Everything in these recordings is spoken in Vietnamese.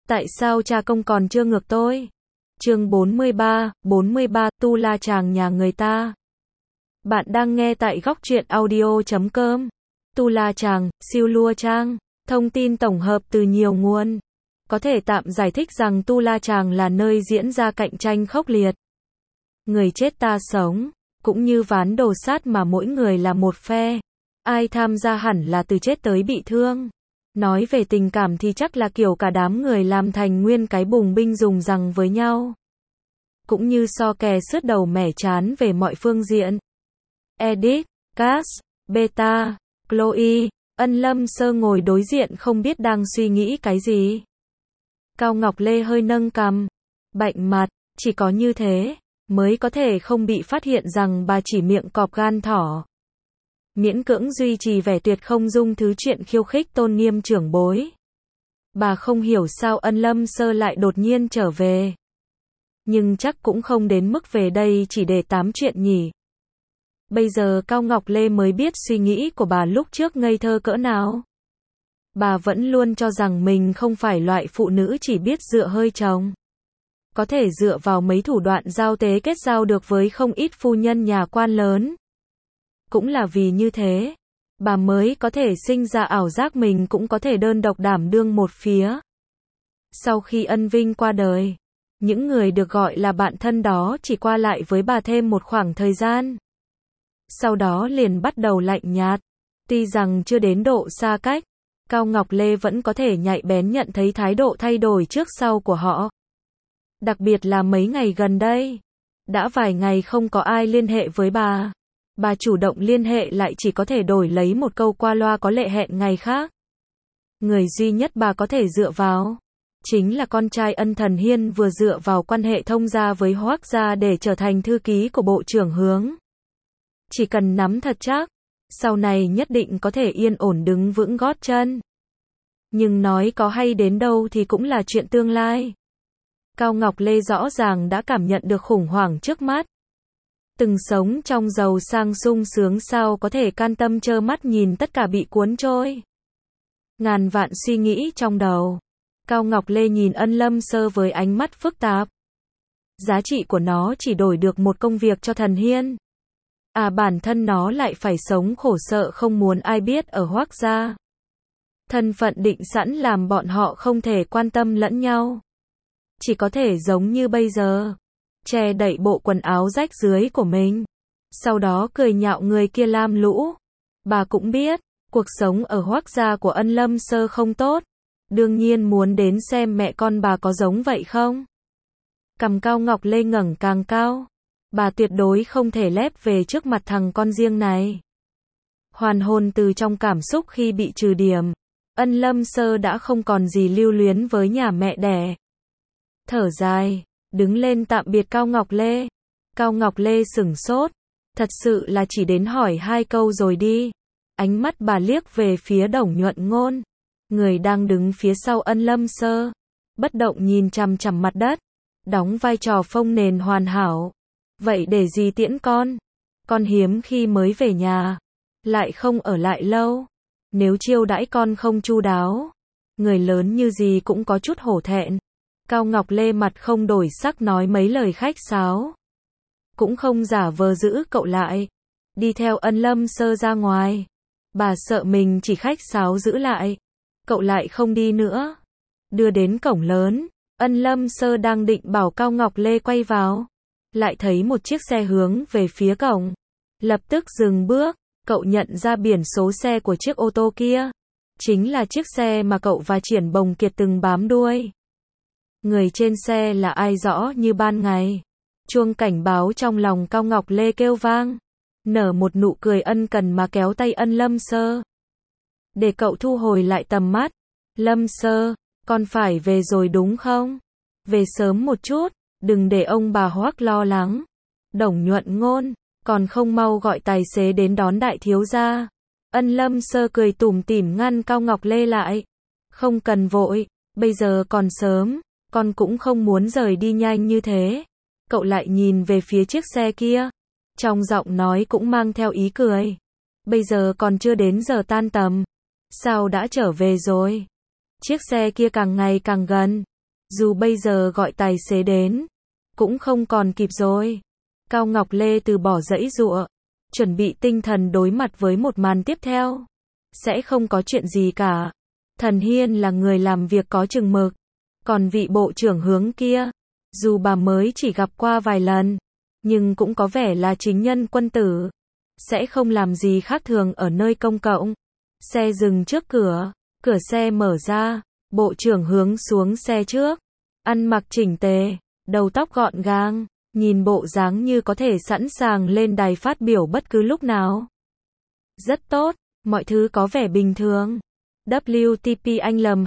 Tại sao cha công còn chưa ngược tôi? Chương 43, tu la chàng nhà người ta. Bạn đang nghe tại góc truyện audio.com. Tu la chàng, siêu lua trang, thông tin tổng hợp từ nhiều nguồn. Có thể tạm giải thích rằng tu la chàng là nơi diễn ra cạnh tranh khốc liệt. Người chết ta sống, cũng như ván đồ sát mà mỗi người là một phe. Ai tham gia hẳn là từ chết tới bị thương. Nói về tình cảm thì chắc là kiểu cả đám người làm thành nguyên cái bùng binh dùng giằng với nhau. Cũng như so kè sứt đầu mẻ chán về mọi phương diện. Edith, Cass, Beta, Chloe, Ân Lâm Sơ ngồi đối diện không biết đang suy nghĩ cái gì. Cao Ngọc Lê hơi nâng cằm, bạnh mặt, chỉ có như thế mới có thể không bị phát hiện rằng bà chỉ miệng cọp gan thỏ. Miễn cưỡng duy trì vẻ tuyệt không dung thứ chuyện khiêu khích tôn nghiêm trưởng bối. Bà không hiểu sao Ân Lâm Sơ lại đột nhiên trở về. Nhưng chắc cũng không đến mức về đây chỉ để tám chuyện nhỉ. Bây giờ Cao Ngọc Lê mới biết suy nghĩ của bà lúc trước ngây thơ cỡ nào. Bà vẫn luôn cho rằng mình không phải loại phụ nữ chỉ biết dựa hơi chồng. Có thể dựa vào mấy thủ đoạn giao tế kết giao được với không ít phu nhân nhà quan lớn. Cũng là vì như thế, bà mới có thể sinh ra ảo giác mình cũng có thể đơn độc đảm đương một phía. Sau khi Ân Vinh qua đời, những người được gọi là bạn thân đó chỉ qua lại với bà thêm một khoảng thời gian. Sau đó liền bắt đầu lạnh nhạt. Tuy rằng chưa đến độ xa cách, Cao Ngọc Lê vẫn có thể nhạy bén nhận thấy thái độ thay đổi trước sau của họ. Đặc biệt là mấy ngày gần đây, đã vài ngày không có ai liên hệ với bà. Bà chủ động liên hệ lại chỉ có thể đổi lấy một câu qua loa có lệ hẹn ngày khác. Người duy nhất bà có thể dựa vào chính là con trai Ân Thần Hiên vừa dựa vào quan hệ thông gia với Hoác gia để trở thành thư ký của Bộ trưởng Hướng. Chỉ cần nắm thật chắc, sau này nhất định có thể yên ổn đứng vững gót chân. Nhưng nói có hay đến đâu thì cũng là chuyện tương lai. Cao Ngọc Lê rõ ràng đã cảm nhận được khủng hoảng trước mắt. Từng sống trong giàu sang sung sướng sao có thể can tâm trơ mắt nhìn tất cả bị cuốn trôi. Ngàn vạn suy nghĩ trong đầu. Cao Ngọc Lê nhìn Ân Lâm Sơ với ánh mắt phức tạp. Giá trị của nó chỉ đổi được một công việc cho Thần Hiên. Bản thân nó lại phải sống khổ sợ không muốn ai biết ở Hoác gia. Thân phận định sẵn làm bọn họ không thể quan tâm lẫn nhau. Chỉ có thể giống như bây giờ, che đậy bộ quần áo rách rưới của mình. Sau đó cười nhạo người kia lam lũ. Bà cũng biết, cuộc sống ở Hoác gia của Ân Lâm Sơ không tốt. Đương nhiên muốn đến xem mẹ con bà có giống vậy không. Cằm Cao Ngọc Lê ngẩng càng cao. Bà tuyệt đối không thể lép về trước mặt thằng con riêng này. Hoàn hồn từ trong cảm xúc khi bị trừ điểm, Ân Lâm Sơ đã không còn gì lưu luyến với nhà mẹ đẻ. Thở dài, đứng lên tạm biệt Cao Ngọc Lê. Cao Ngọc Lê sửng sốt, thật sự là chỉ đến hỏi hai câu rồi đi. Ánh mắt bà liếc về phía Đồng Nhuận Ngôn, người đang đứng phía sau Ân Lâm Sơ, bất động nhìn chằm chằm mặt đất, đóng vai trò phông nền hoàn hảo. Vậy để gì tiễn con? Con hiếm khi mới về nhà, lại không ở lại lâu. Nếu chiêu đãi con không chu đáo, người lớn như gì cũng có chút hổ thẹn. Cao Ngọc Lê mặt không đổi sắc nói mấy lời khách sáo. Cũng không giả vờ giữ cậu lại. Đi theo Ân Lâm Sơ ra ngoài. Bà sợ mình chỉ khách sáo giữ lại. Cậu lại không đi nữa. Đưa đến cổng lớn, Ân Lâm Sơ đang định bảo Cao Ngọc Lê quay vào. Lại thấy một chiếc xe hướng về phía cổng. Lập tức dừng bước, cậu nhận ra biển số xe của chiếc ô tô kia. Chính là chiếc xe mà cậu và Triển Bồng Kiệt từng bám đuôi. Người trên xe là ai rõ như ban ngày. Chuông cảnh báo trong lòng Cao Ngọc Lê kêu vang. Nở một nụ cười ân cần mà kéo tay Ân Lâm Sơ. Để cậu thu hồi lại tầm mắt. Lâm Sơ, con phải về rồi đúng không? Về sớm một chút, đừng để ông bà Hoác lo lắng. Đồng Nhuận Ngôn, còn không mau gọi tài xế đến đón đại thiếu gia. Ân Lâm Sơ cười tủm tỉm ngăn Cao Ngọc Lê lại. Không cần vội, bây giờ còn sớm, con cũng không muốn rời đi nhanh như thế. Cậu lại nhìn về phía chiếc xe kia. Trong giọng nói cũng mang theo ý cười. Bây giờ còn chưa đến giờ tan tầm. Sao đã trở về rồi? Chiếc xe kia càng ngày càng gần. Dù bây giờ gọi tài xế đến, cũng không còn kịp rồi. Cao Ngọc Lê từ bỏ giãy giụa, chuẩn bị tinh thần đối mặt với một màn tiếp theo. Sẽ không có chuyện gì cả. Thần Hiên là người làm việc có chừng mực. Còn vị bộ trưởng Hướng kia, dù bà mới chỉ gặp qua vài lần, nhưng cũng có vẻ là chính nhân quân tử. Sẽ không làm gì khác thường ở nơi công cộng. Xe dừng trước cửa, cửa xe mở ra, bộ trưởng Hướng xuống xe trước. Ăn mặc chỉnh tề, đầu tóc gọn gàng, nhìn bộ dáng như có thể sẵn sàng lên đài phát biểu bất cứ lúc nào. Rất tốt, mọi thứ có vẻ bình thường. WTP anh lầm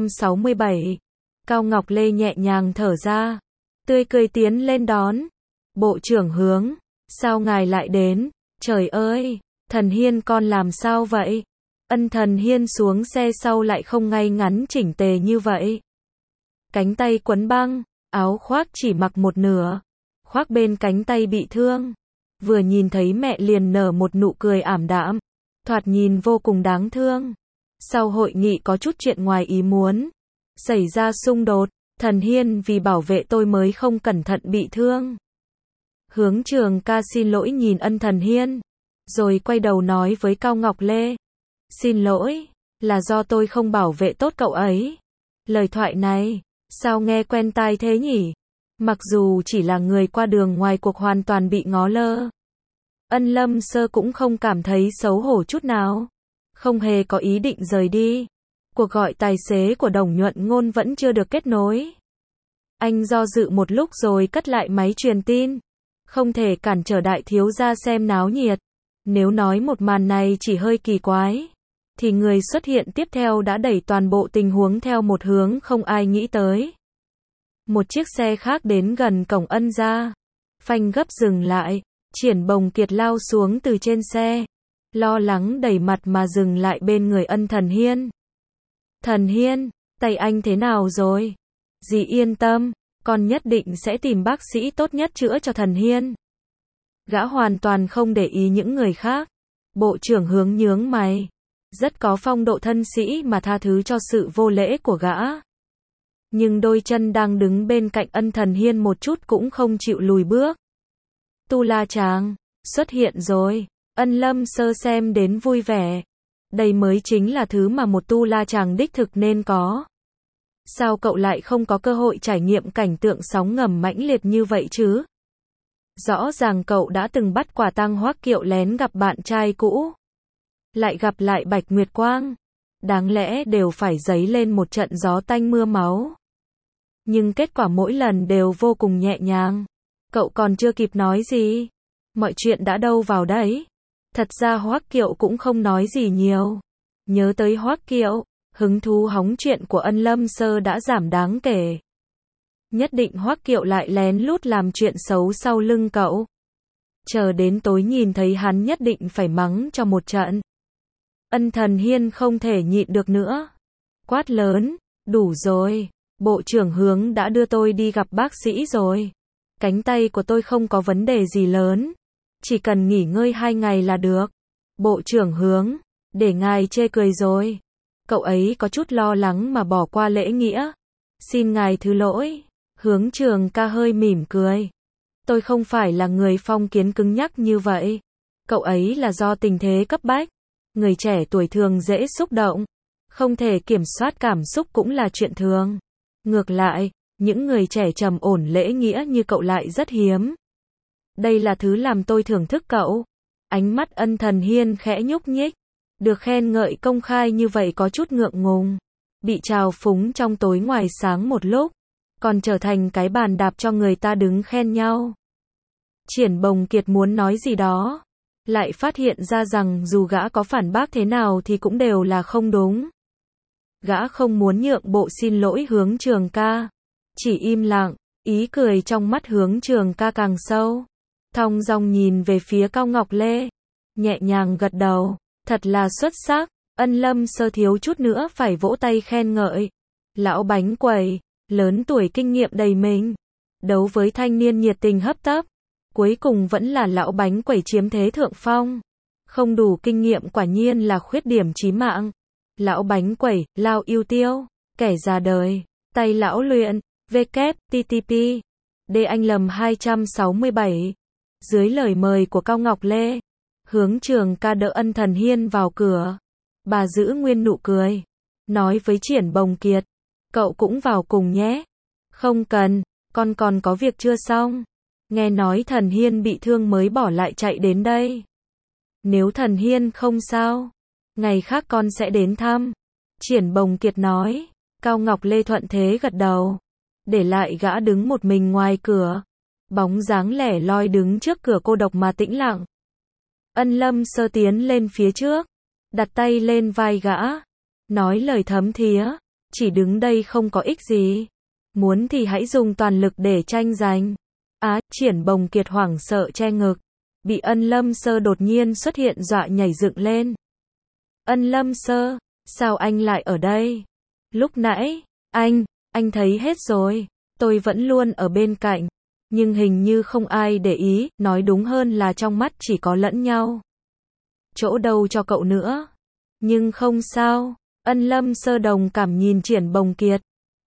267. Cao Ngọc Lê nhẹ nhàng thở ra, tươi cười tiến lên đón. Bộ trưởng Hướng, sao ngài lại đến? Trời ơi, Thần Hiên con làm sao vậy? Thần Hiên xuống xe sau lại không ngay ngắn chỉnh tề như vậy. Cánh tay quấn băng, áo khoác chỉ mặc một nửa, khoác bên cánh tay bị thương. Vừa nhìn thấy mẹ liền nở một nụ cười ảm đạm, thoạt nhìn vô cùng đáng thương. Sau hội nghị có chút chuyện ngoài ý muốn, xảy ra xung đột, Thần Hiên vì bảo vệ tôi mới không cẩn thận bị thương. Hướng Trường ca xin lỗi nhìn Thần Hiên, rồi quay đầu nói với Cao Ngọc Lê. Xin lỗi, là do tôi không bảo vệ tốt cậu ấy. Lời thoại này, sao nghe quen tai thế nhỉ? Mặc dù chỉ là người qua đường ngoài cuộc hoàn toàn bị ngó lơ. Lâm Sơ cũng không cảm thấy xấu hổ chút nào. Không hề có ý định rời đi. Cuộc gọi tài xế của Đồng Nhuận Ngôn vẫn chưa được kết nối. Anh do dự một lúc rồi cất lại máy truyền tin. Không thể cản trở đại thiếu gia xem náo nhiệt. Nếu nói một màn này chỉ hơi kỳ quái, thì người xuất hiện tiếp theo đã đẩy toàn bộ tình huống theo một hướng không ai nghĩ tới. Một chiếc xe khác đến gần cổng Ân gia. Phanh gấp dừng lại. Triển Bồng Kiệt lao xuống từ trên xe. Lo lắng đẩy mặt mà dừng lại bên người Thần Hiên. Thần Hiên, tay anh thế nào rồi? Dì yên tâm, con nhất định sẽ tìm bác sĩ tốt nhất chữa cho Thần Hiên. Gã hoàn toàn không để ý những người khác. Bộ trưởng Hướng nhướng mày. Rất có phong độ thân sĩ mà tha thứ cho sự vô lễ của gã. Nhưng đôi chân đang đứng bên cạnh Thần Hiên một chút cũng không chịu lùi bước. Tu La Tràng, xuất hiện rồi. Lâm Sơ xem đến vui vẻ. Đây mới chính là thứ mà một Tu La Tràng đích thực nên có. Sao cậu lại không có cơ hội trải nghiệm cảnh tượng sóng ngầm mãnh liệt như vậy chứ? Rõ ràng cậu đã từng bắt quả tang Hoắc Kiệu lén gặp bạn trai cũ. Lại gặp lại Bạch Nguyệt Quang. Đáng lẽ đều phải dấy lên một trận gió tanh mưa máu. Nhưng kết quả mỗi lần đều vô cùng nhẹ nhàng. Cậu còn chưa kịp nói gì. Mọi chuyện đã đâu vào đấy. Thật ra Hoắc Kiệu cũng không nói gì nhiều. Nhớ tới Hoắc Kiệu, hứng thú hóng chuyện của Lâm Sơ đã giảm đáng kể. Nhất định Hoắc Kiệu lại lén lút làm chuyện xấu sau lưng cậu. Chờ đến tối nhìn thấy hắn nhất định phải mắng cho một trận. Thần Hiên không thể nhịn được nữa. Quát lớn, đủ rồi. Bộ trưởng Hướng đã đưa tôi đi gặp bác sĩ rồi. Cánh tay của tôi không có vấn đề gì lớn. Chỉ cần nghỉ ngơi 2 ngày là được. Bộ trưởng Hướng, để ngài chê cười rồi. Cậu ấy có chút lo lắng mà bỏ qua lễ nghĩa. Xin ngài thứ lỗi. Hướng Trường ca hơi mỉm cười. Tôi không phải là người phong kiến cứng nhắc như vậy. Cậu ấy là do tình thế cấp bách. Người trẻ tuổi thường dễ xúc động. Không thể kiểm soát cảm xúc cũng là chuyện thường. Ngược lại, những người trẻ trầm ổn lễ nghĩa như cậu lại rất hiếm. Đây là thứ làm tôi thưởng thức cậu. Ánh mắt Thần Hiên khẽ nhúc nhích. Được khen ngợi công khai như vậy có chút ngượng ngùng. Bị trào phúng trong tối ngoài sáng một lúc. Còn trở thành cái bàn đạp cho người ta đứng khen nhau. Triển Bồng Kiệt muốn nói gì đó. Lại phát hiện ra rằng dù gã có phản bác thế nào thì cũng đều là không đúng. Gã không muốn nhượng bộ xin lỗi Hướng Trường ca. Chỉ im lặng, ý cười trong mắt Hướng Trường ca càng sâu. Thong dong nhìn về phía Cao Ngọc Lê. Nhẹ nhàng gật đầu. Thật là xuất sắc. Lâm Sơ thiếu chút nữa phải vỗ tay khen ngợi. Lão bánh quẩy, lớn tuổi kinh nghiệm đầy mình. Đấu với thanh niên nhiệt tình hấp tấp. Cuối cùng vẫn là lão bánh quẩy chiếm thế thượng phong. Không đủ kinh nghiệm quả nhiên là khuyết điểm chí mạng. Lão bánh quẩy, lao yêu tiêu, kẻ già đời, tay lão luyện, WTTP D Anh Lầm 267. Dưới lời mời của Cao Ngọc Lê, hướng Trường Ca đỡ Ân Thần Hiên vào cửa. Bà giữ nguyên nụ cười, nói với Triển Bồng Kiệt, cậu cũng vào cùng nhé. Không cần, con còn có việc chưa xong. Nghe nói Thần Hiên bị thương mới bỏ lại chạy đến đây. Nếu Thần Hiên không sao, ngày khác con sẽ đến thăm. Triển Bồng Kiệt nói. Cao Ngọc Lê thuận thế gật đầu, để lại gã đứng một mình ngoài cửa. Bóng dáng lẻ loi đứng trước cửa cô độc mà tĩnh lặng. Ân Lâm Sơ tiến lên phía trước, đặt tay lên vai gã, nói lời thấm thía, chỉ đứng đây không có ích gì. Muốn thì hãy dùng toàn lực để tranh giành. Triển Bồng Kiệt hoảng sợ che ngực, bị Ân Lâm Sơ đột nhiên xuất hiện dọa nhảy dựng lên. Ân Lâm Sơ, sao anh lại ở đây? Lúc nãy, anh thấy hết rồi, tôi vẫn luôn ở bên cạnh, nhưng hình như không ai để ý, nói đúng hơn là trong mắt chỉ có lẫn nhau. Chỗ đâu cho cậu nữa? Nhưng không sao, Ân Lâm Sơ đồng cảm nhìn Triển Bồng Kiệt.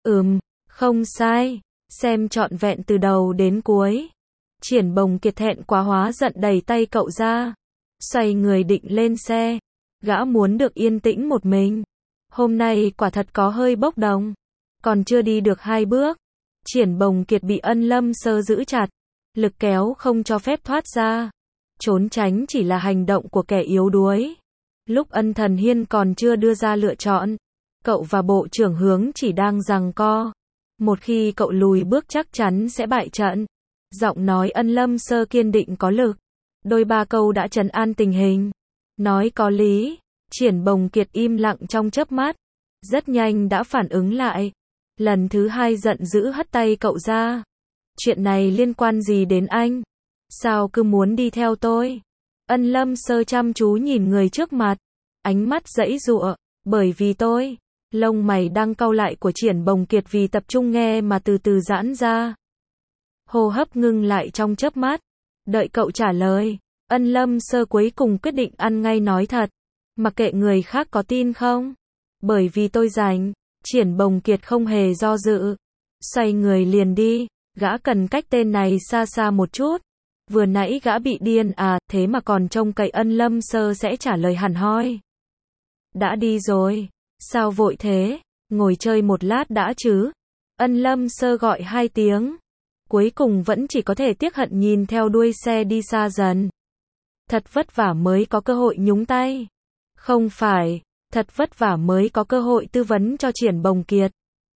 Không sai, xem trọn vẹn từ đầu đến cuối. Triển Bồng Kiệt thẹn quá hóa giận đẩy tay cậu ra, xoay người định lên xe. Gã muốn được yên tĩnh một mình. Hôm nay quả thật có hơi bốc đồng. Còn chưa đi được 2 bước, Triển Bồng Kiệt bị Ân Lâm Sơ giữ chặt, lực kéo không cho phép thoát ra. Trốn tránh chỉ là hành động của kẻ yếu đuối. Lúc Ân Thần Hiên còn chưa đưa ra lựa chọn, cậu và Bộ trưởng Hướng chỉ đang giằng co. Một khi cậu lùi bước chắc chắn sẽ bại trận. Giọng nói Ân Lâm Sơ kiên định có lực. Đôi ba câu đã trấn an tình hình. Nói có lý. Triển Bồng Kiệt im lặng trong chớp mắt, rất nhanh đã phản ứng lại. Lần thứ 2 giận dữ hất tay cậu ra. Chuyện này liên quan gì đến anh? Sao cứ muốn đi theo tôi? Ân Lâm Sơ chăm chú nhìn người trước mặt, ánh mắt giãy giụa, bởi vì tôi. Lông mày đang cau lại của Triển Bồng Kiệt vì tập trung nghe mà từ từ giãn ra. Hô hấp ngưng lại trong chớp mắt, đợi cậu trả lời. Ân Lâm Sơ cuối cùng quyết định ăn ngay nói thật. Mặc kệ người khác có tin không. Bởi vì tôi rảnh. Triển Bồng Kiệt không hề do dự, xoay người liền đi. Gã cần cách tên này xa xa một chút. Vừa nãy gã bị điên thế mà còn trông cậy Ân Lâm Sơ sẽ trả lời hẳn hoi. Đã đi rồi, sao vội thế, ngồi chơi một lát đã chứ. Ân Lâm Sơ gọi 2 tiếng, cuối cùng vẫn chỉ có thể tiếc hận nhìn theo đuôi xe đi xa dần. Thật vất vả mới có cơ hội nhúng tay. Không phải, thật vất vả mới có cơ hội tư vấn cho Triển Bồng Kiệt.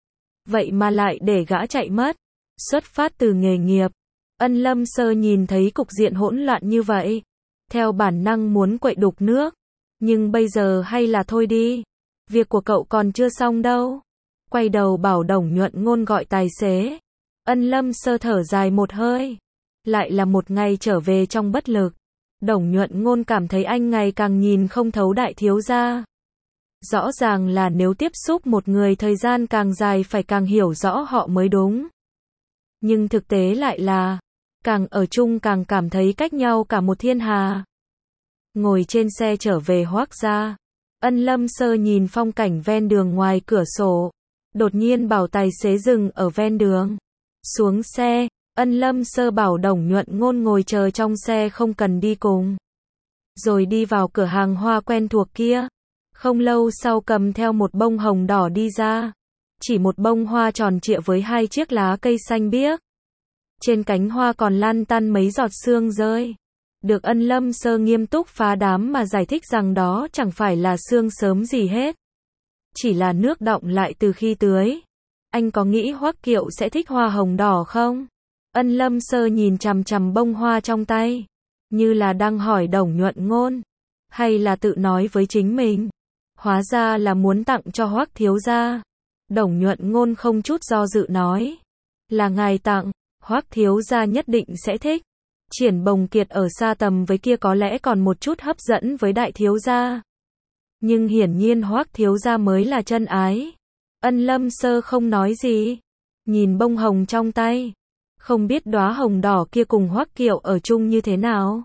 Vậy mà lại để gã chạy mất. Xuất phát từ nghề nghiệp, Ân Lâm Sơ nhìn thấy cục diện hỗn loạn như vậy, theo bản năng muốn quậy đục nước. Nhưng bây giờ hay là thôi đi. Việc của cậu còn chưa xong đâu. Quay đầu bảo Đồng Nhuận Ngôn gọi tài xế. Ân Lâm Sơ thở dài một hơi. Lại là một ngày trở về trong bất lực. Đồng Nhuận Ngôn cảm thấy anh ngày càng nhìn không thấu đại thiếu gia. Rõ ràng là nếu tiếp xúc một người thời gian càng dài phải càng hiểu rõ họ mới đúng. Nhưng thực tế lại là, càng ở chung càng cảm thấy cách nhau cả một thiên hà. Ngồi trên xe trở về Hoác gia, Ân Lâm Sơ nhìn phong cảnh ven đường ngoài cửa sổ, đột nhiên bảo tài xế dừng ở ven đường. Xuống xe, Ân Lâm Sơ bảo Đồng Nhuận Ngôn ngồi chờ trong xe không cần đi cùng. Rồi đi vào cửa hàng hoa quen thuộc kia. Không lâu sau cầm theo một bông hồng đỏ đi ra. Chỉ một bông hoa tròn trịa với 2 chiếc lá cây xanh biếc. Trên cánh hoa còn lăn tăn mấy giọt sương rơi. Được Ân Lâm Sơ nghiêm túc phá đám mà giải thích rằng đó chẳng phải là sương sớm gì hết. Chỉ là nước đọng lại từ khi tưới. Anh có nghĩ Hoắc Kiệu sẽ thích hoa hồng đỏ không? Ân Lâm Sơ nhìn chằm chằm bông hoa trong tay, như là đang hỏi Đồng Nhuận Ngôn, hay là tự nói với chính mình. Hóa ra là muốn tặng cho Hoắc thiếu gia. Đồng Nhuận Ngôn không chút do dự nói, là ngài tặng, Hoắc thiếu gia nhất định sẽ thích. Triển Bồng Kiệt ở xa tầm với kia có lẽ còn một chút hấp dẫn với đại thiếu gia. Nhưng hiển nhiên Hoắc thiếu gia mới là chân ái. Ân Lâm Sơ không nói gì, nhìn bông hồng trong tay, không biết đóa hồng đỏ kia cùng Hoắc Kiệu ở chung như thế nào.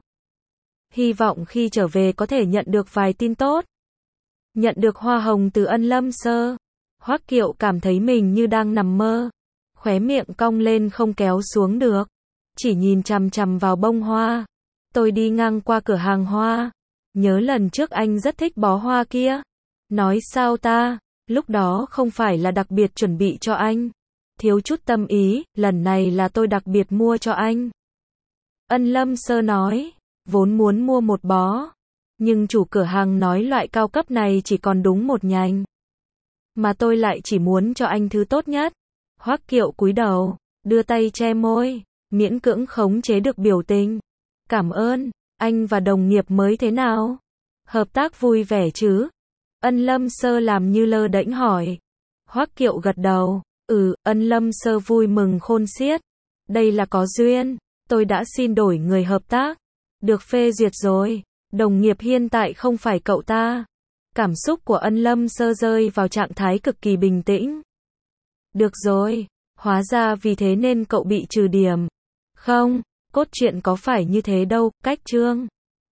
Hy vọng khi trở về có thể nhận được vài tin tốt. Nhận được hoa hồng từ Ân Lâm Sơ, Hoắc Kiệu cảm thấy mình như đang nằm mơ. Khóe miệng cong lên không kéo xuống được. Chỉ nhìn chằm chằm vào bông hoa. Tôi đi ngang qua cửa hàng hoa. Nhớ lần trước anh rất thích bó hoa kia. Nói sao ta, lúc đó không phải là đặc biệt chuẩn bị cho anh. Thiếu chút tâm ý, lần này là tôi đặc biệt mua cho anh. Ân Lâm Sơ nói, vốn muốn mua một bó. Nhưng chủ cửa hàng nói loại cao cấp này chỉ còn đúng một nhành. Mà tôi lại chỉ muốn cho anh thứ tốt nhất. Hoắc Kiệu cúi đầu, đưa tay che môi, miễn cưỡng khống chế được biểu tình. Cảm ơn, anh và đồng nghiệp mới thế nào? Hợp tác vui vẻ chứ? Ân Lâm Sơ làm như lơ đễnh hỏi. Hoắc Kiệu gật đầu, Ân Lâm Sơ vui mừng khôn xiết. Đây là có duyên, tôi đã xin đổi người hợp tác. Được phê duyệt rồi, đồng nghiệp hiện tại không phải cậu ta. Cảm xúc của Ân Lâm Sơ rơi vào trạng thái cực kỳ bình tĩnh. Được rồi, hóa ra vì thế nên cậu bị trừ điểm. Không, cốt truyện có phải như thế đâu, cách chương.